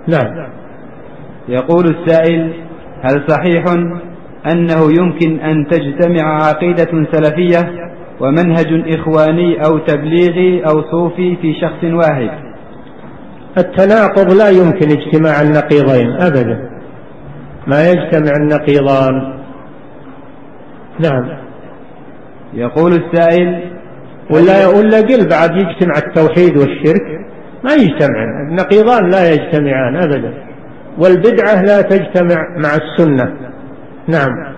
نعم. يقول السائل: هل صحيح أنه يمكن أن تجتمع عقيدة سلفية ومنهج إخواني أو تبليغي أو صوفي في شخص واحد؟ التناقض لا يمكن اجتماع النقيضين أبدا، ما يجتمع النقيضان. نعم. يقول السائل: ولا قل بعد يجتمع التوحيد والشرك؟ ما يجتمع النقيضان، لا يجتمعان أبدا، والبدعة لا تجتمع مع السنة. نعم.